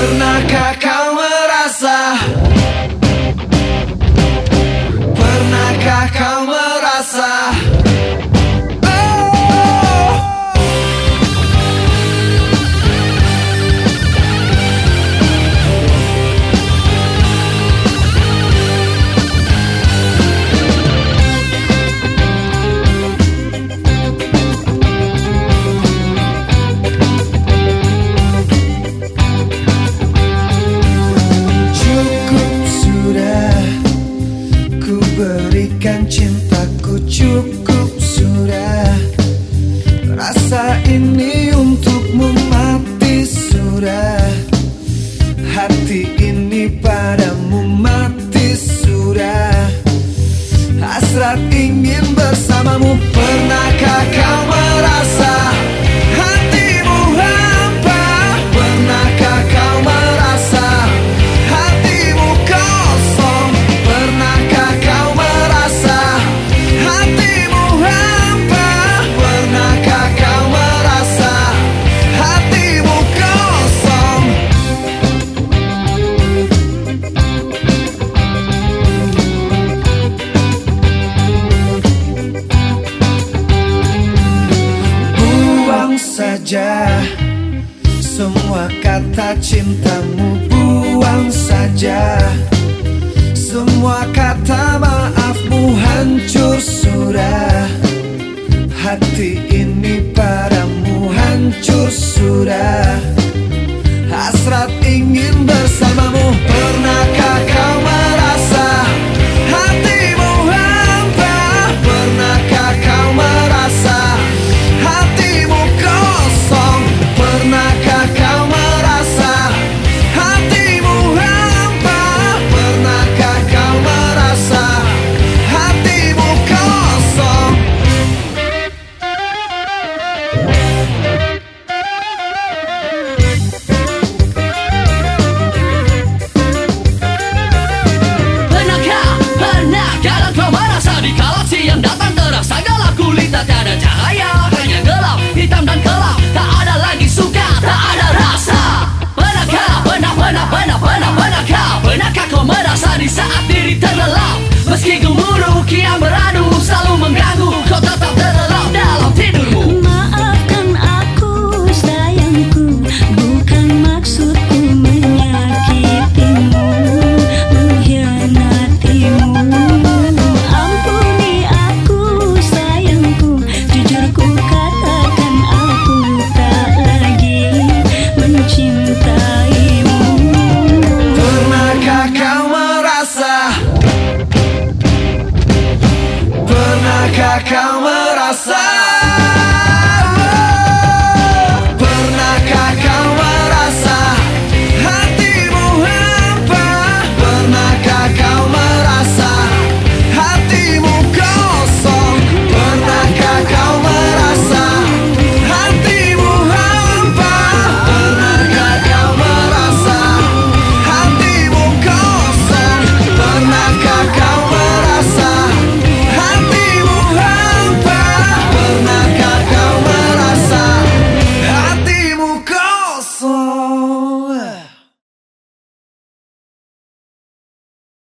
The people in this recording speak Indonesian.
Pernahkah kau merasa? Pernahkah kau merasa? Berikan cintaku, cukup sudah. Rasa ini untukmu mati sudah. Hati ini padamu mati sudah. Hasrat ingin bersamamu. Pernahkah kau merasa hatimu hampa? Pernahkah kau merasa hatimu kosong? Pernahkah kau merasa hatimu hampa? Pernahkah kau merasa hatimu kosong? Buang saja semua kata cintamu, buang saja semua kata maafmu, hancur sudah. Hati ini padamu hancur sudah. Hasrat ingin bersama.